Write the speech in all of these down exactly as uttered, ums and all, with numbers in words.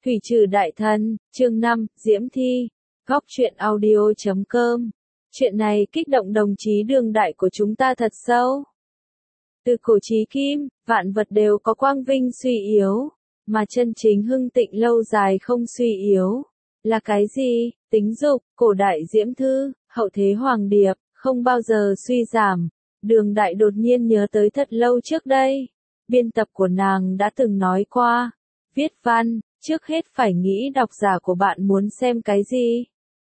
Thủy trừ đại thần, chương năm, Diễm Thi, góc truyện audio chấm com. Chuyện này kích động đồng chí Đường Đại của chúng ta thật sâu. Từ cổ chí kim, vạn vật đều có quang vinh suy yếu, mà chân chính hưng tịnh lâu dài không suy yếu. Là cái gì? Tính dục, cổ đại Diễm Thư, hậu thế Hoàng Điệp, không bao giờ suy giảm. Đường Đại đột nhiên nhớ tới thật lâu trước đây. Biên tập của nàng đã từng nói qua, viết văn, trước hết phải nghĩ độc giả của bạn muốn xem cái gì.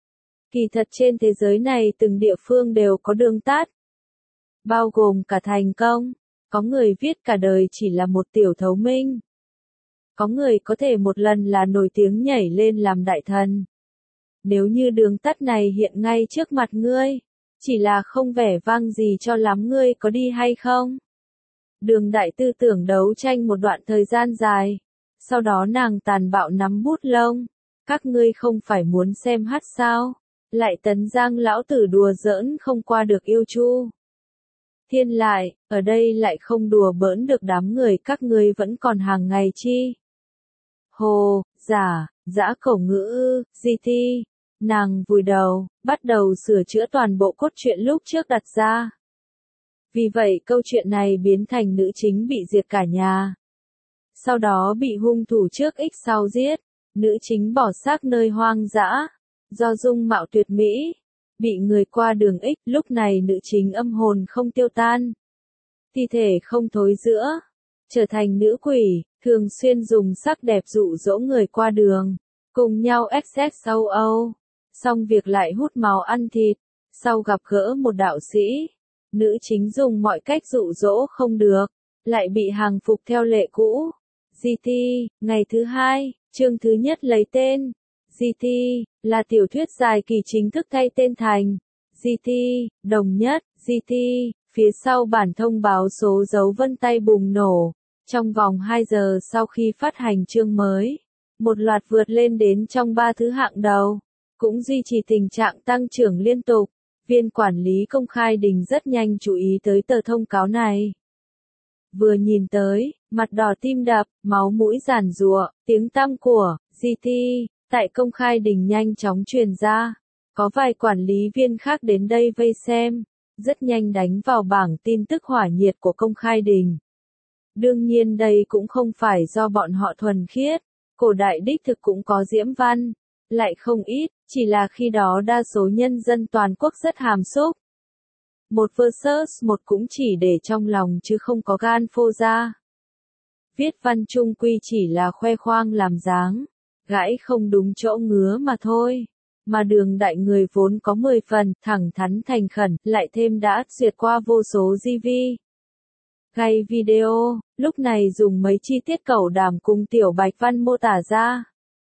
Kỳ thật trên thế giới này từng địa phương đều có đường tắt, bao gồm cả thành công. Có người viết cả đời chỉ là một tiểu thấu minh. Có người có thể một lần là nổi tiếng nhảy lên làm đại thần. Nếu như đường tắt này hiện ngay trước mặt ngươi, chỉ là không vẻ vang gì cho lắm, ngươi có đi hay không? Đường Đại tư tưởng đấu tranh một đoạn thời gian dài. Sau đó nàng tàn bạo nắm bút lông. Các ngươi không phải muốn xem hát sao? Lại Tấn Giang lão tử đùa giỡn không qua được yêu chu. Thiên lại, ở đây lại không đùa bỡn được đám người các ngươi vẫn còn hàng ngày chi. Hồ, giả, dã cẩu ngữ ư, di ti. Nàng vùi đầu, bắt đầu sửa chữa toàn bộ cốt truyện lúc trước đặt ra. Vì vậy câu chuyện này biến thành nữ chính bị diệt cả nhà. Sau đó bị hung thủ trước x sau giết, nữ chính bỏ xác nơi hoang dã, do dung mạo tuyệt mỹ, bị người qua đường x, lúc này nữ chính âm hồn không tiêu tan, thi thể không thối rữa, trở thành nữ quỷ, thường xuyên dùng sắc đẹp dụ dỗ người qua đường, cùng nhau xx sau âu, xong việc lại hút máu ăn thịt, sau gặp gỡ một đạo sĩ, nữ chính dùng mọi cách dụ dỗ không được, lại bị hàng phục theo lệ cũ. giê tê, ngày thứ hai, chương thứ nhất lấy tên. giê tê, là tiểu thuyết dài kỳ chính thức thay tên thành. giê tê, đồng nhất, giê tê, phía sau bản thông báo số dấu vân tay bùng nổ. Trong vòng hai giờ sau khi phát hành chương mới, một loạt vượt lên đến trong ba thứ hạng đầu, cũng duy trì tình trạng tăng trưởng liên tục. Viên quản lý công khai đình rất nhanh chú ý tới tờ thông cáo này. Vừa nhìn tới, mặt đỏ tim đập, máu mũi giàn giụa, tiếng tăm của giê tê tại công khai đình nhanh chóng truyền ra. Có vài quản lý viên khác đến đây vây xem, rất nhanh đánh vào bảng tin tức hỏa nhiệt của công khai đình. Đương nhiên đây cũng không phải do bọn họ thuần khiết, cổ đại đích thực cũng có diễm văn, lại không ít, chỉ là khi đó đa số nhân dân toàn quốc rất hàm xúc. Một versus một cũng chỉ để trong lòng chứ không có gan phô ra. Viết văn chung quy chỉ là khoe khoang làm dáng, gãi không đúng chỗ ngứa mà thôi. Mà Đường Đại người vốn có mười phần, thẳng thắn thành khẩn, lại thêm đã duyệt qua vô số giê vê. Gay video, lúc này dùng mấy chi tiết cẩu đàm cùng tiểu bạch văn mô tả ra.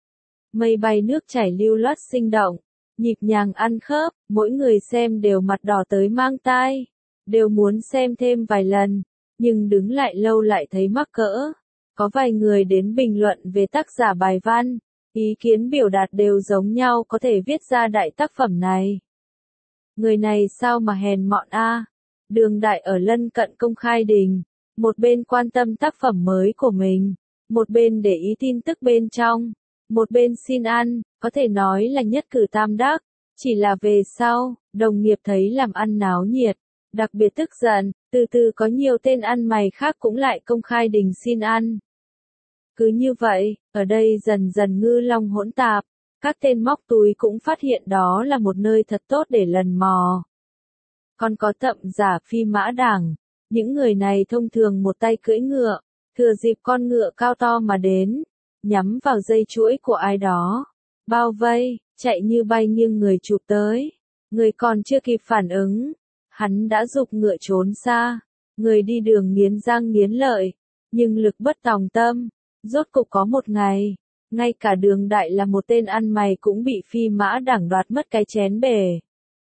Mây bay nước chảy lưu loát sinh động, nhịp nhàng ăn khớp, mỗi người xem đều mặt đỏ tới mang tai, đều muốn xem thêm vài lần, nhưng đứng lại lâu lại thấy mắc cỡ. Có vài người đến bình luận về tác giả bài văn, ý kiến biểu đạt đều giống nhau, có thể viết ra đại tác phẩm này. Người này sao mà hèn mọn a? À? Đường Đại ở lân cận công khai đình, một bên quan tâm tác phẩm mới của mình, một bên để ý tin tức bên trong. Một bên xin ăn, có thể nói là nhất cử tam đắc, chỉ là về sau, đồng nghiệp thấy làm ăn náo nhiệt, đặc biệt tức giận, từ từ có nhiều tên ăn mày khác cũng lại công khai đình xin ăn. Cứ như vậy, ở đây dần dần ngư long hỗn tạp, các tên móc túi cũng phát hiện đó là một nơi thật tốt để lần mò. Còn có thậm giả phi mã đảng, những người này thông thường một tay cưỡi ngựa, thừa dịp con ngựa cao to mà đến. Nhắm vào dây chuỗi của ai đó, bao vây, chạy như bay nghiêng người chụp tới. Người còn chưa kịp phản ứng, hắn đã giục ngựa trốn xa. Người đi đường nghiến răng nghiến lợi, nhưng lực bất tòng tâm. Rốt cục có một ngày, ngay cả Đường Đại là một tên ăn mày cũng bị phi mã đảng đoạt mất cái chén bể.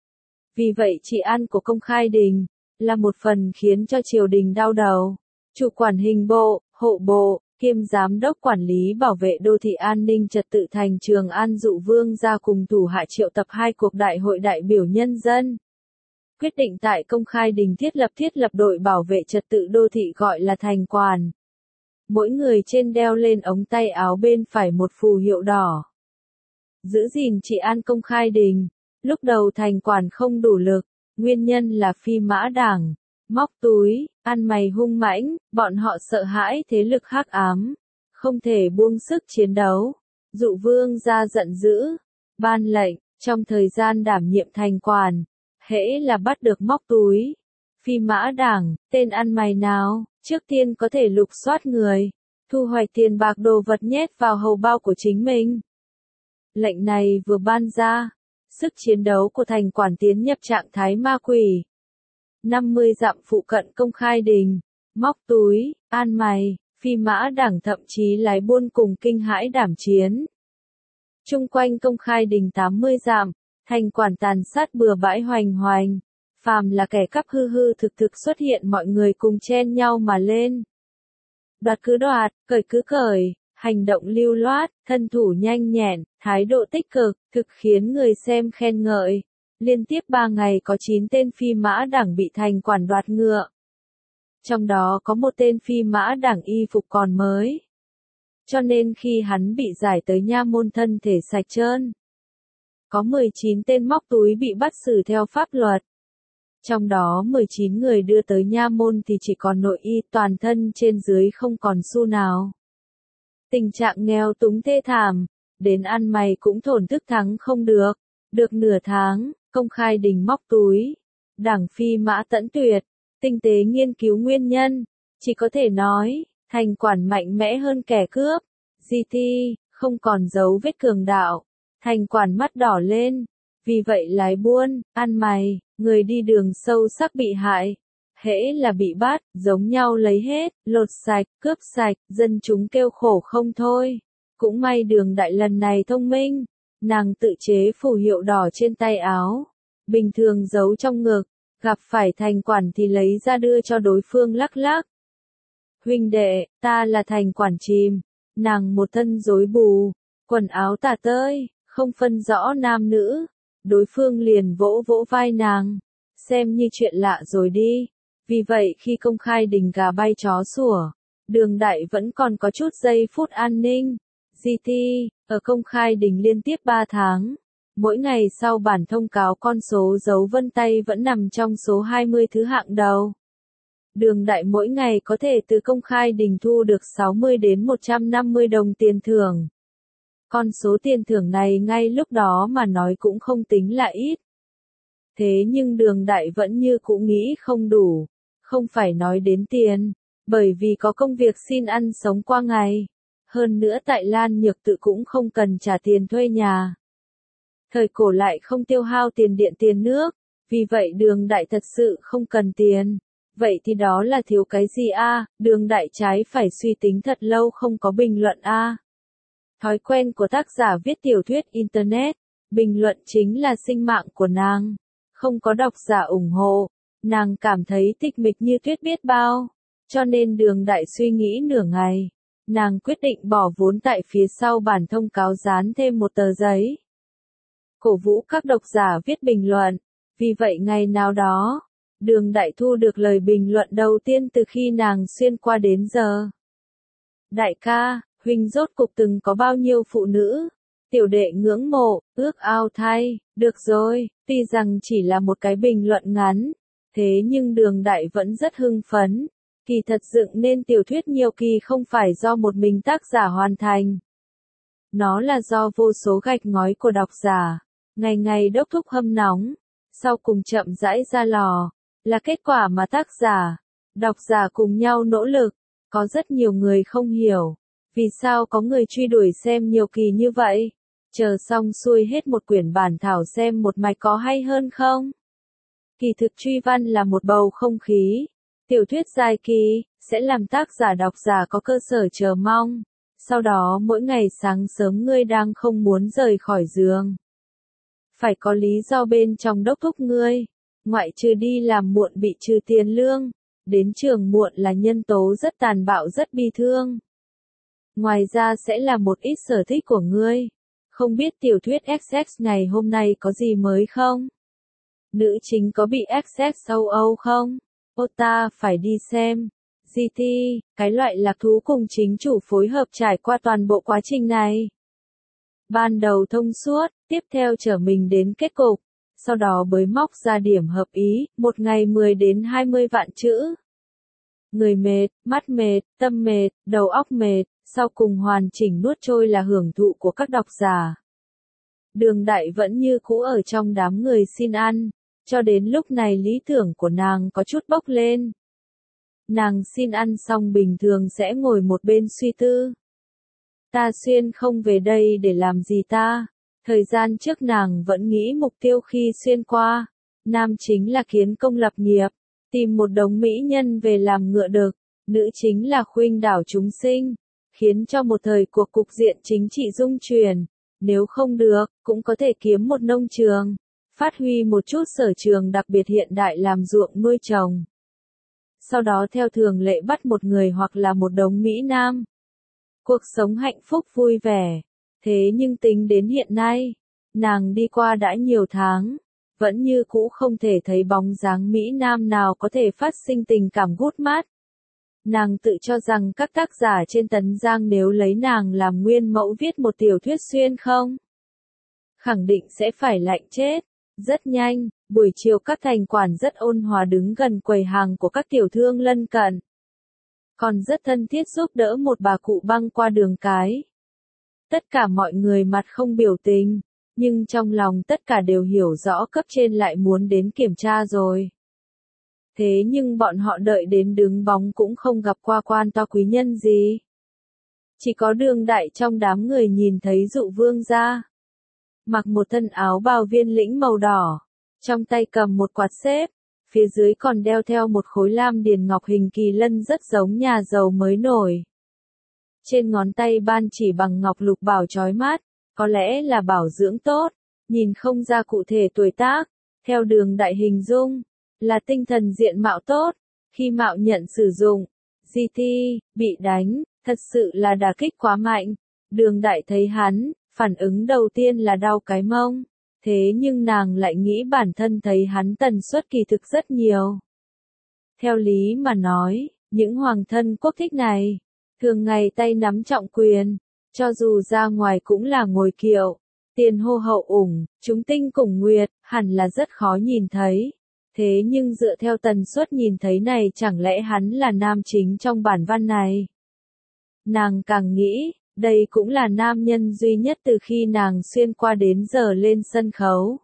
Vì vậy trị an của công khai đình là một phần khiến cho triều đình đau đầu. Chủ quản hình bộ, hộ bộ, kiêm giám đốc quản lý bảo vệ đô thị an ninh trật tự thành Trường An Dụ Vương ra cùng thủ hạ triệu tập hai cuộc đại hội đại biểu nhân dân. Quyết định tại công khai đình thiết lập thiết lập đội bảo vệ trật tự đô thị gọi là thành quản. Mỗi người trên đeo lên ống tay áo bên phải một phù hiệu đỏ. Giữ gìn trị an công khai đình. Lúc đầu thành quản không đủ lực, nguyên nhân là phi mã đảng, móc túi, ăn mày hung mãnh, bọn họ sợ hãi thế lực hắc ám, không thể buông sức chiến đấu. Dụ vương ra giận dữ, ban lệnh, trong thời gian đảm nhiệm thành quản, hễ là bắt được móc túi, phi mã đảng, tên ăn mày nào, trước tiên có thể lục soát người, thu hoạch tiền bạc đồ vật nhét vào hầu bao của chính mình. Lệnh này vừa ban ra, sức chiến đấu của thành quản tiến nhập trạng thái ma quỷ. năm mươi dặm phụ cận công khai đình, móc túi, an mày, phi mã đảng thậm chí lái buôn cùng kinh hãi đảm chiến. Trung quanh công khai đình tám mươi dặm, thành quản tàn sát bừa bãi hoành hoành, phàm là kẻ cắp hư hư thực thực xuất hiện mọi người cùng chen nhau mà lên. Đoạt cứ đoạt, cởi cứ cởi, hành động lưu loát, thân thủ nhanh nhẹn, thái độ tích cực, thực khiến người xem khen ngợi. Liên tiếp ba ngày có chín tên phi mã đảng bị thành quản đoạt ngựa. Trong đó có một tên phi mã đảng y phục còn mới. Cho nên khi hắn bị giải tới nha môn thân thể sạch trơn. Có mười chín tên móc túi bị bắt xử theo pháp luật. Trong đó mười chín người đưa tới nha môn thì chỉ còn nội y, toàn thân trên dưới không còn xu nào. Tình trạng nghèo túng thê thảm, đến ăn mày cũng thổn thức thắng không được. Được nửa tháng, công khai đình móc túi. Đảng phi mã tẫn tuyệt, tinh tế nghiên cứu nguyên nhân, chỉ có thể nói, thành quản mạnh mẽ hơn kẻ cướp. giê tê, không còn dấu vết cường đạo. Thành quản mắt đỏ lên. Vì vậy lái buôn, ăn mày, người đi đường sâu sắc bị hại. Hễ là bị bắt, giống nhau lấy hết, lột sạch, cướp sạch, dân chúng kêu khổ không thôi. Cũng may đường đại lần này thông minh, nàng tự chế phù hiệu đỏ trên tay áo, bình thường giấu trong ngực, gặp phải thành quản thì lấy ra đưa cho đối phương lắc lắc. Huynh đệ, ta là thành quản chìm, nàng một thân rối bù, quần áo tả tơi, không phân rõ nam nữ, đối phương liền vỗ vỗ vai nàng, xem như chuyện lạ rồi đi. Vì vậy khi công khai đình gà bay chó sủa, đường đại vẫn còn có chút giây phút an ninh. giê tê, ở công khai đình liên tiếp ba tháng, mỗi ngày sau bản thông cáo con số dấu vân tay vẫn nằm trong số hai mươi thứ hạng đầu. Đường đại mỗi ngày có thể từ công khai đình thu được sáu mươi đến một trăm năm mươi đồng tiền thưởng. Con số tiền thưởng này ngay lúc đó mà nói cũng không tính là ít. Thế nhưng đường đại vẫn như cũ nghĩ không đủ, không phải nói đến tiền, bởi vì có công việc xin ăn sống qua ngày. Hơn nữa tại Lan Nhược Tự cũng không cần trả tiền thuê nhà. Thời cổ lại không tiêu hao tiền điện tiền nước, vì vậy đường đại thật sự không cần tiền. Vậy thì đó là thiếu cái gì a? À? Đường đại trái phải suy tính thật lâu không có bình luận a. À? Thói quen của tác giả viết tiểu thuyết Internet, bình luận chính là sinh mạng của nàng. Không có độc giả ủng hộ, nàng cảm thấy tịch mịch như tuyết biết bao. Cho nên đường đại suy nghĩ nửa ngày. Nàng quyết định bỏ vốn tại phía sau bản thông cáo dán thêm một tờ giấy. Cổ vũ các độc giả viết bình luận. Vì vậy ngày nào đó, đường đại thu được lời bình luận đầu tiên từ khi nàng xuyên qua đến giờ. Đại ca, huynh rốt cục từng có bao nhiêu phụ nữ? Tiểu đệ ngưỡng mộ, ước ao thay, được rồi, tuy rằng chỉ là một cái bình luận ngắn, thế nhưng đường đại vẫn rất hưng phấn. Kỳ thật dựng nên tiểu thuyết nhiều kỳ không phải do một mình tác giả hoàn thành. Nó là do vô số gạch ngói của độc giả, ngày ngày đốc thúc hâm nóng, sau cùng chậm rãi ra lò, là kết quả mà tác giả, độc giả cùng nhau nỗ lực. Có rất nhiều người không hiểu, vì sao có người truy đuổi xem nhiều kỳ như vậy, chờ xong xuôi hết một quyển bản thảo xem một mạch có hay hơn không? Kỳ thực truy văn là một bầu không khí. Tiểu thuyết dài kỳ, sẽ làm tác giả độc giả có cơ sở chờ mong. Sau đó mỗi ngày sáng sớm ngươi đang không muốn rời khỏi giường. Phải có lý do bên trong đốc thúc ngươi. Ngoại trừ đi làm muộn bị trừ tiền lương. Đến trường muộn là nhân tố rất tàn bạo rất bi thương. Ngoài ra sẽ là một ít sở thích của ngươi. Không biết tiểu thuyết ích ích ngày hôm nay có gì mới không? Nữ chính có bị ích ích châu Âu không? Ô ta phải đi xem. giê tê, cái loại lạc thú cùng chính chủ phối hợp trải qua toàn bộ quá trình này. Ban đầu thông suốt, tiếp theo chở mình đến kết cục, sau đó bới móc ra điểm hợp ý, một ngày mười đến hai mươi vạn chữ. Người mệt, mắt mệt, tâm mệt, đầu óc mệt, sau cùng hoàn chỉnh nuốt trôi là hưởng thụ của các độc giả. Đường Đại vẫn như cũ ở trong đám người xin ăn, cho đến lúc này lý tưởng của nàng có chút bốc lên. Nàng xin ăn xong bình thường sẽ ngồi một bên suy tư. Ta xuyên không về đây để làm gì ta? Thời gian trước nàng vẫn nghĩ mục tiêu khi xuyên qua, nam chính là kiến công lập nghiệp, tìm một đống mỹ nhân về làm ngựa đực, nữ chính là khuynh đảo chúng sinh, khiến cho một thời cuộc cục diện chính trị rung chuyển, nếu không được, cũng có thể kiếm một nông trường, phát huy một chút sở trường đặc biệt hiện đại làm ruộng nuôi trồng. Sau đó theo thường lệ bắt một người hoặc là một đống mỹ nam. Cuộc sống hạnh phúc vui vẻ. Thế nhưng tính đến hiện nay, nàng đi qua đã nhiều tháng, vẫn như cũ không thể thấy bóng dáng mỹ nam nào có thể phát sinh tình cảm gút mắt. Nàng tự cho rằng các tác giả trên Tấn Giang nếu lấy nàng làm nguyên mẫu viết một tiểu thuyết xuyên không, khẳng định sẽ phải lạnh chết. Rất nhanh, buổi chiều các thành quản rất ôn hòa đứng gần quầy hàng của các tiểu thương lân cận. Còn rất thân thiết giúp đỡ một bà cụ băng qua đường cái. Tất cả mọi người mặt không biểu tình, nhưng trong lòng tất cả đều hiểu rõ cấp trên lại muốn đến kiểm tra rồi. Thế nhưng bọn họ đợi đến đứng bóng cũng không gặp qua quan to quý nhân gì. Chỉ có Đường Đại trong đám người nhìn thấy Dụ Vương gia. Mặc một thân áo bào viên lĩnh màu đỏ, trong tay cầm một quạt xếp, phía dưới còn đeo theo một khối lam điền ngọc hình kỳ lân rất giống nhà giàu mới nổi. Trên ngón tay ban chỉ bằng ngọc lục bảo chói mắt, có lẽ là bảo dưỡng tốt, nhìn không ra cụ thể tuổi tác, theo Đường Đại hình dung, là tinh thần diện mạo tốt, khi mạo nhận sử dụng, giê tê, bị đánh, thật sự là đả kích quá mạnh. Đường Đại thấy hắn, phản ứng đầu tiên là đau cái mông, thế nhưng nàng lại nghĩ bản thân thấy hắn tần suất kỳ thực rất nhiều. Theo lý mà nói, những hoàng thân quốc thích này, thường ngày tay nắm trọng quyền, cho dù ra ngoài cũng là ngồi kiệu, tiền hô hậu ủng, chúng tinh cùng nguyệt, hẳn là rất khó nhìn thấy. Thế nhưng dựa theo tần suất nhìn thấy này chẳng lẽ hắn là nam chính trong bản văn này? Nàng càng nghĩ, đây cũng là nam nhân duy nhất từ khi nàng xuyên qua đến giờ lên sân khấu.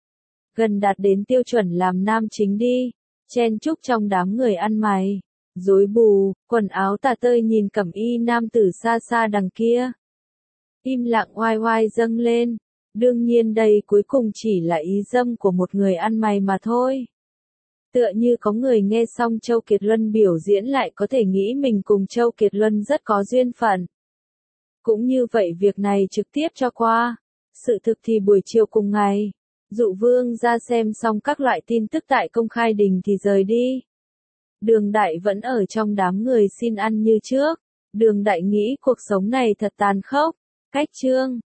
Gần đạt đến tiêu chuẩn làm nam chính đi, chen chúc trong đám người ăn mày, rối bù, quần áo tà tơi nhìn cẩm y nam tử xa xa đằng kia. Im lặng oai oai dâng lên, đương nhiên đây cuối cùng chỉ là ý dâm của một người ăn mày mà thôi. Tựa như có người nghe xong Châu Kiệt Luân biểu diễn lại có thể nghĩ mình cùng Châu Kiệt Luân rất có duyên phận. Cũng như vậy việc này trực tiếp cho qua. Sự thực thì buổi chiều cùng ngày, Dụ Vương ra xem xong các loại tin tức tại Công Khai Đình thì rời đi. Đường Đại vẫn ở trong đám người xin ăn như trước. Đường Đại nghĩ cuộc sống này thật tàn khốc. Cách chương